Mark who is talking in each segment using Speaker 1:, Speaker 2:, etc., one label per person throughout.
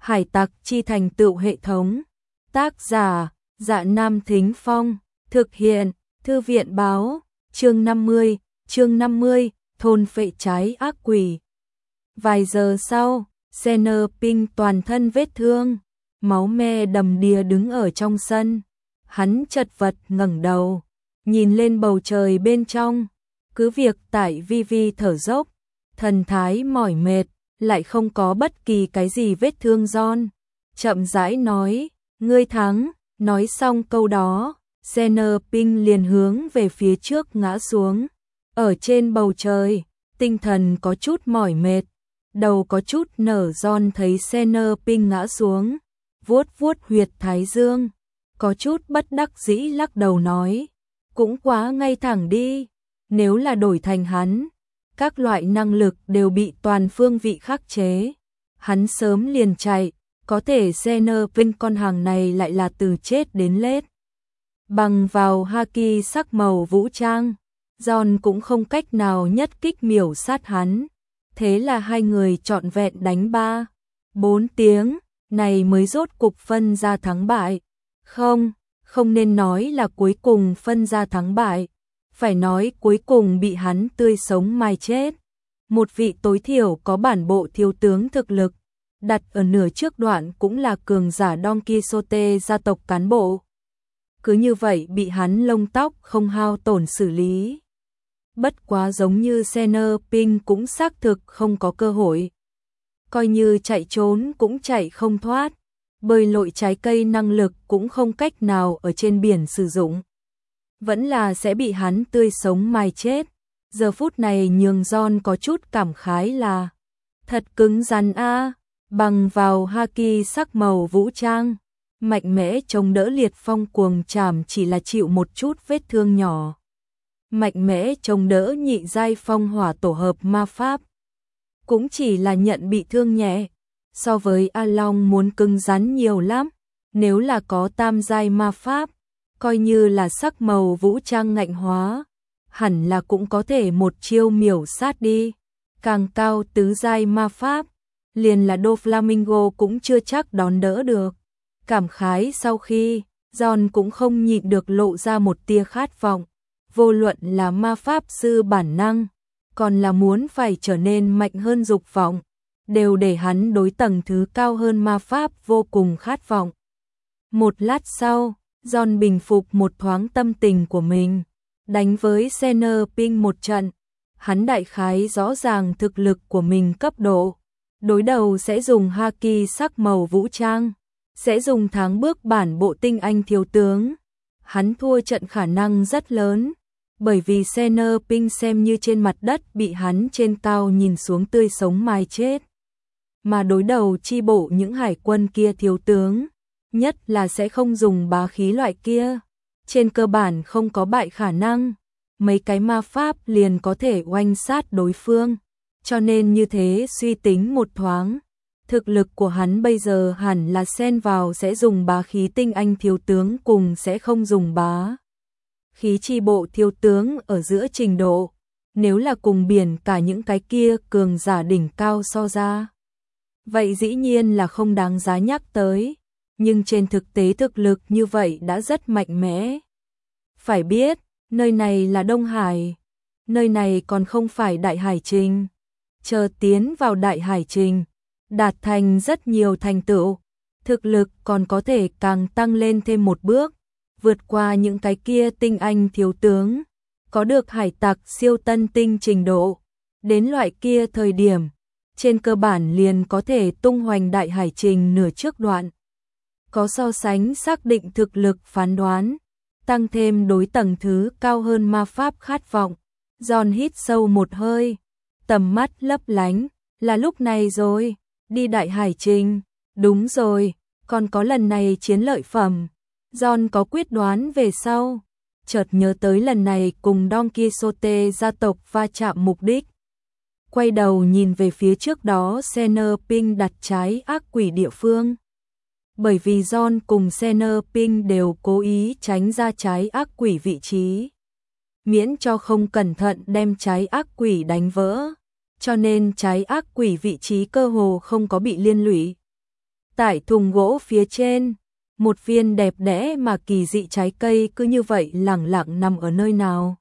Speaker 1: Hải tặc chi thành tựu hệ thống. Tác giả, Dạ Nam Thính Phong. Thực hiện, Thư viện báo. Chương 50, thôn phệ trái ác quỷ. Vài giờ sau, Xenoping toàn thân vết thương, máu me đầm đìa đứng ở trong sân. Hắn chật vật ngẩng đầu, nhìn lên bầu trời bên trong, cứ việc tại vi thở dốc, thần thái mỏi mệt, lại không có bất kỳ cái gì vết thương John. Chậm rãi nói, ngươi thắng. Nói xong câu đó, Xenoping liền hướng về phía trước ngã xuống. Ở trên bầu trời, tinh thần có chút mỏi mệt, đầu có chút nở. John thấy Xenoping ngã xuống, vuốt vuốt huyệt thái dương, có chút bất đắc dĩ lắc đầu nói, cũng quá ngay thẳng đi, nếu là đổi thành hắn, các loại năng lực đều bị toàn phương vị khắc chế, hắn sớm liền chạy, có thể Xenoping con hàng này lại là từ chết đến lết. Bằng vào haki sắc màu vũ trang, John cũng không cách nào nhất kích miểu sát hắn, thế là hai người trọn vẹn đánh 3-4 tiếng, này mới rốt cục phân ra thắng bại. Không nên nói là cuối cùng phân ra thắng bại, phải nói cuối cùng bị hắn tươi sống mai chết. Một vị tối thiểu có bản bộ thiếu tướng thực lực, đặt ở nửa trước đoạn cũng là cường giả Don Quixote gia tộc cán bộ. Cứ như vậy bị hắn lông tóc không hao tổn xử lý. Bất quá giống như Xenoping cũng xác thực không có cơ hội. Coi như chạy trốn cũng chạy không thoát, bơi lội trái cây năng lực cũng không cách nào ở trên biển sử dụng. Vẫn là sẽ bị hắn tươi sống mai chết. Giờ phút này nhường John có chút cảm khái là thật cứng rắn a, bằng vào haki sắc màu vũ trang, mạnh mẽ chống đỡ liệt phong cuồng trảm chỉ là chịu một chút vết thương nhỏ. Mạnh mẽ chống đỡ nhị giai phong hỏa tổ hợp ma pháp, cũng chỉ là nhận bị thương nhẹ, so với A Long muốn cứng rắn nhiều lắm, nếu là có tam giai ma pháp, coi như là sắc màu vũ trang ngạnh hóa, hẳn là cũng có thể một chiêu miểu sát đi. Càng cao tứ giai ma pháp, liền là Doflamingo cũng chưa chắc đón đỡ được. Cảm khái sau khi, John cũng không nhịn được lộ ra một tia khát vọng, vô luận là ma pháp sư bản năng, còn là muốn phải trở nên mạnh hơn dục vọng, đều để hắn đối tầng thứ cao hơn ma pháp vô cùng khát vọng. Một lát sau, John bình phục một thoáng tâm tình của mình, đánh với Xenoping một trận, hắn đại khái rõ ràng thực lực của mình cấp độ, đối đầu sẽ dùng haki sắc màu vũ trang, sẽ dùng tháng bước bản bộ tinh anh thiếu tướng. Hắn thua trận khả năng rất lớn, bởi vì Xenoping xem như trên mặt đất bị hắn trên cao nhìn xuống tươi sống mai chết. Mà đối đầu chi bộ những hải quân kia thiếu tướng, nhất là sẽ không dùng bá khí loại kia, trên cơ bản không có bại khả năng, mấy cái ma pháp liền có thể oanh sát đối phương, cho nên như thế suy tính một thoáng, thực lực của hắn bây giờ hẳn là xen vào sẽ dùng bá khí tinh anh thiếu tướng cùng sẽ không dùng bá khí chi bộ thiếu tướng ở giữa trình độ, nếu là cùng biển cả những cái kia cường giả đỉnh cao so ra, vậy dĩ nhiên là không đáng giá nhắc tới, nhưng trên thực tế thực lực như vậy đã rất mạnh mẽ. Phải biết, nơi này là Đông Hải, nơi này còn không phải Đại Hải Trình. Chờ tiến vào Đại Hải Trình, đạt thành rất nhiều thành tựu, thực lực còn có thể càng tăng lên thêm một bước, vượt qua những cái kia tinh anh thiếu tướng, có được hải tặc siêu tân tinh trình độ. Đến loại kia thời điểm, trên cơ bản liền có thể tung hoành Đại Hải Trình nửa trước đoạn. Có so sánh xác định thực lực phán đoán, tăng thêm đối tầng thứ cao hơn ma pháp khát vọng. John hít sâu một hơi, tầm mắt lấp lánh, là lúc này rồi, đi Đại Hải Trình, đúng rồi, còn có lần này chiến lợi phẩm. John có quyết đoán về sau, chợt nhớ tới lần này cùng Don Quixote gia tộc va chạm mục đích. Quay đầu nhìn về phía trước đó Xenoping đặt trái ác quỷ địa phương. Bởi vì John cùng Xenoping đều cố ý tránh ra trái ác quỷ vị trí, miễn cho không cẩn thận đem trái ác quỷ đánh vỡ, cho nên trái ác quỷ vị trí cơ hồ không có bị liên lụy. Tại thùng gỗ phía trên, một viên đẹp đẽ mà kỳ dị trái cây cứ như vậy lẳng lặng nằm ở nơi nào.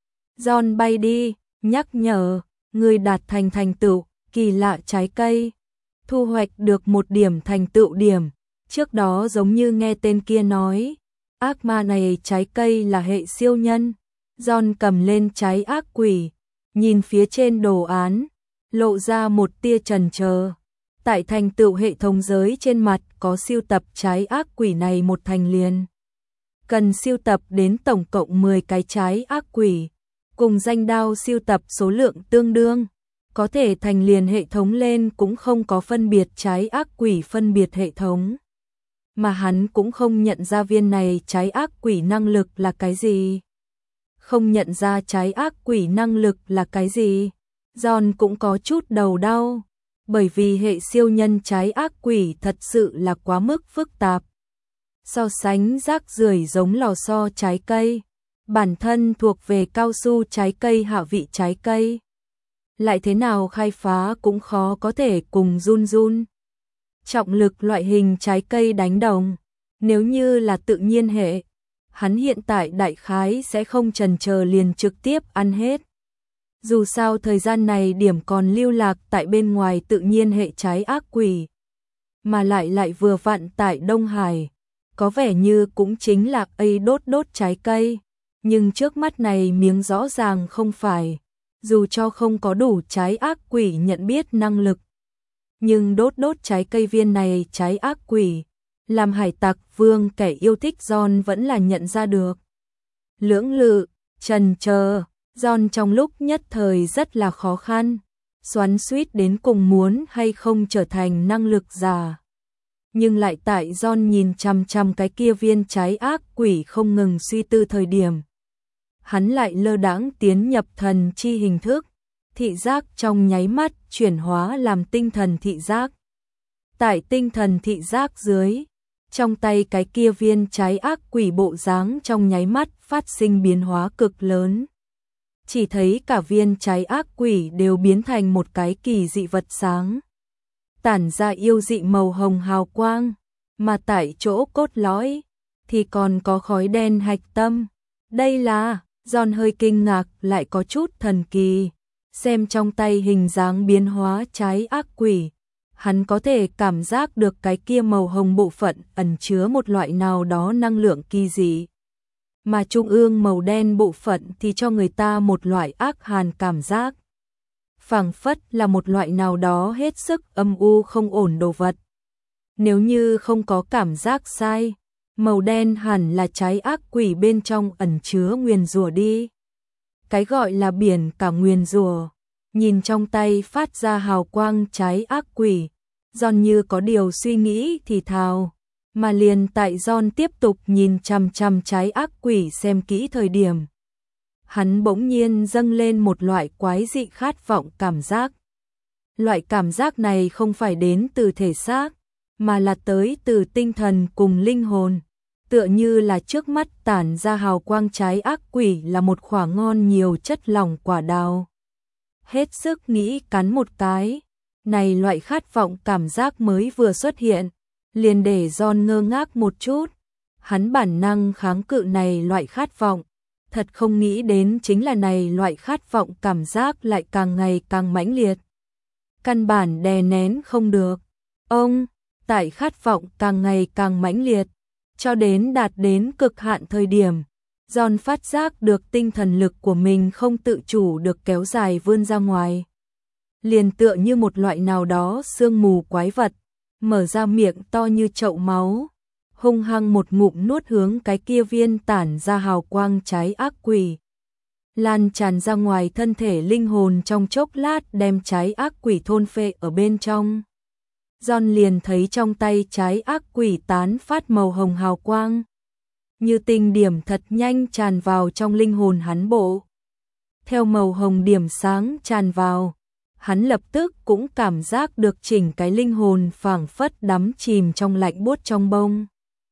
Speaker 1: John bay đi, nhắc nhở, người đạt thành tựu, kỳ lạ trái cây. Thu hoạch được 1 điểm thành tựu điểm. Trước đó giống như nghe tên kia nói, ác ma này trái cây là hệ siêu nhân. John cầm lên trái ác quỷ, nhìn phía trên đồ án, lộ ra một tia chần chờ. Tại thành tựu hệ thống giới trên mặt có siêu tập trái ác quỷ này một thành liền. Cần siêu tập đến tổng cộng 10 cái trái ác quỷ, cùng danh đao siêu tập số lượng tương đương. Có thể thành liền hệ thống lên cũng không có phân biệt trái ác quỷ phân biệt hệ thống. Mà hắn cũng không nhận ra viên này trái ác quỷ năng lực là cái gì. Không nhận ra trái ác quỷ năng lực là cái gì. John cũng có chút đầu đau. Bởi vì hệ siêu nhân trái ác quỷ thật sự là quá mức phức tạp. So sánh rác rưởi giống lò xo trái cây. Bản thân thuộc về cao su trái cây hạ vị trái cây. Lại thế nào khai phá cũng khó có thể cùng run. Trọng lực loại hình trái cây đánh đồng. Nếu như là tự nhiên hệ, hắn hiện tại đại khái sẽ không chần chờ liền trực tiếp ăn hết. Dù sao thời gian này điểm còn lưu lạc tại bên ngoài tự nhiên hệ trái ác quỷ. Mà lại vừa vặn tại Đông Hải. Có vẻ như cũng chính là đốt trái cây. Nhưng trước mắt này miếng rõ ràng không phải. Dù cho không có đủ trái ác quỷ nhận biết năng lực. Nhưng đốt trái cây viên này trái ác quỷ. Làm hải tặc vương kẻ yêu thích John vẫn là nhận ra được. Lưỡng lự, chần chờ, John trong lúc nhất thời rất là khó khăn. Xoắn xuýt đến cùng muốn hay không trở thành năng lực giả. Nhưng lại tại John nhìn chằm chằm cái kia viên trái ác quỷ không ngừng suy tư thời điểm. Hắn lại lơ đãng tiến nhập thần chi hình thức, thị giác trong nháy mắt chuyển hóa làm tinh thần thị giác. Tại tinh thần thị giác dưới, trong tay cái kia viên trái ác quỷ bộ dáng trong nháy mắt phát sinh biến hóa cực lớn. Chỉ thấy cả viên trái ác quỷ đều biến thành một cái kỳ dị vật sáng. Tản ra yêu dị màu hồng hào quang, mà tại chỗ cốt lõi thì còn có khói đen hạch tâm. Đây là, John hơi kinh ngạc lại có chút thần kỳ. Xem trong tay hình dáng biến hóa trái ác quỷ, hắn có thể cảm giác được cái kia màu hồng bộ phận ẩn chứa một loại nào đó năng lượng kỳ dị. Mà trung ương màu đen bộ phận thì cho người ta một loại ác hàn cảm giác. Phảng phất là một loại nào đó hết sức âm u không ổn đồ vật. Nếu như không có cảm giác sai, màu đen hẳn là trái ác quỷ bên trong ẩn chứa nguyền rủa đi. Cái gọi là biển cả nguyền rủa. Nhìn trong tay phát ra hào quang trái ác quỷ, John như có điều suy nghĩ thì thào. Mà liền tại John tiếp tục nhìn chằm chằm trái ác quỷ xem kỹ thời điểm. Hắn bỗng nhiên dâng lên một loại quái dị khát vọng cảm giác. Loại cảm giác này không phải đến từ thể xác, mà là tới từ tinh thần cùng linh hồn. Tựa như là trước mắt tản ra hào quang trái ác quỷ là một quả ngon nhiều chất lỏng quả đào. Hết sức nghĩ cắn một cái. Này loại khát vọng cảm giác mới vừa xuất hiện, liền để John ngơ ngác một chút. Hắn bản năng kháng cự này loại khát vọng. Thật không nghĩ đến chính là này loại khát vọng cảm giác lại càng ngày càng mãnh liệt. Căn bản đè nén không được. Tại khát vọng càng ngày càng mãnh liệt, cho đến đạt đến cực hạn thời điểm, John phát giác được tinh thần lực của mình không tự chủ được kéo dài vươn ra ngoài. Liền tựa như một loại nào đó sương mù quái vật, mở ra miệng to như chậu máu, hung hăng một ngụm nuốt hướng cái kia viên tản ra hào quang trái ác quỷ. Lan tràn ra ngoài thân thể linh hồn trong chốc lát đem trái ác quỷ thôn phệ ở bên trong. John liền thấy trong tay trái ác quỷ tán phát màu hồng hào quang. Như tinh điểm thật nhanh tràn vào trong linh hồn hắn bộ. Theo màu hồng điểm sáng tràn vào, hắn lập tức cũng cảm giác được chỉnh cái linh hồn phảng phất đắm chìm trong lạnh buốt trong bông.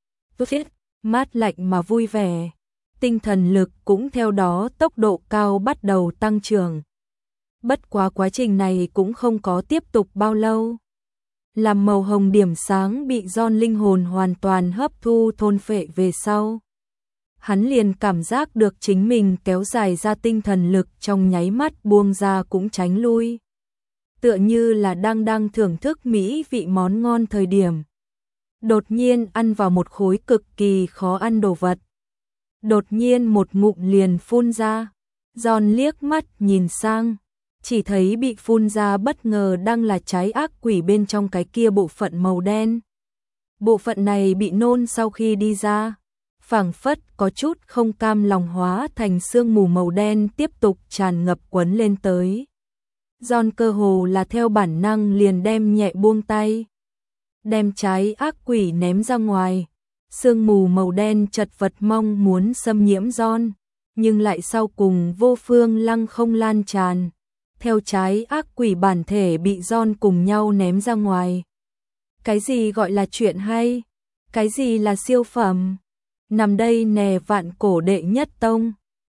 Speaker 1: Mát lạnh mà vui vẻ. Tinh thần lực cũng theo đó tốc độ cao bắt đầu tăng trưởng. Bất quá quá trình này cũng không có tiếp tục bao lâu. làm màu hồng điểm sáng bị John linh hồn hoàn toàn hấp thu thôn phệ về sau. Hắn liền cảm giác được chính mình kéo dài ra tinh thần lực trong nháy mắt buông ra cũng tránh lui. Tựa như là đang thưởng thức mỹ vị món ngon thời điểm. Đột nhiên ăn vào một khối cực kỳ khó ăn đồ vật. Đột nhiên một ngụm liền phun ra. John liếc mắt nhìn sang, chỉ thấy bị phun ra bất ngờ đang là trái ác quỷ bên trong cái kia bộ phận màu đen. Bộ phận này bị nôn sau khi đi ra, phảng phất có chút không cam lòng hóa thành sương mù màu đen tiếp tục tràn ngập quấn lên tới. John cơ hồ là theo bản năng liền đem nhẹ buông tay, đem trái ác quỷ ném ra ngoài. Sương mù màu đen chật vật mong muốn xâm nhiễm John, nhưng lại sau cùng vô phương lăng không lan tràn. Theo trái ác quỷ bản thể bị John cùng nhau ném ra ngoài. Cái gì gọi là chuyện hay? Cái gì là siêu phẩm? Nằm đây nè vạn cổ đệ nhất tông.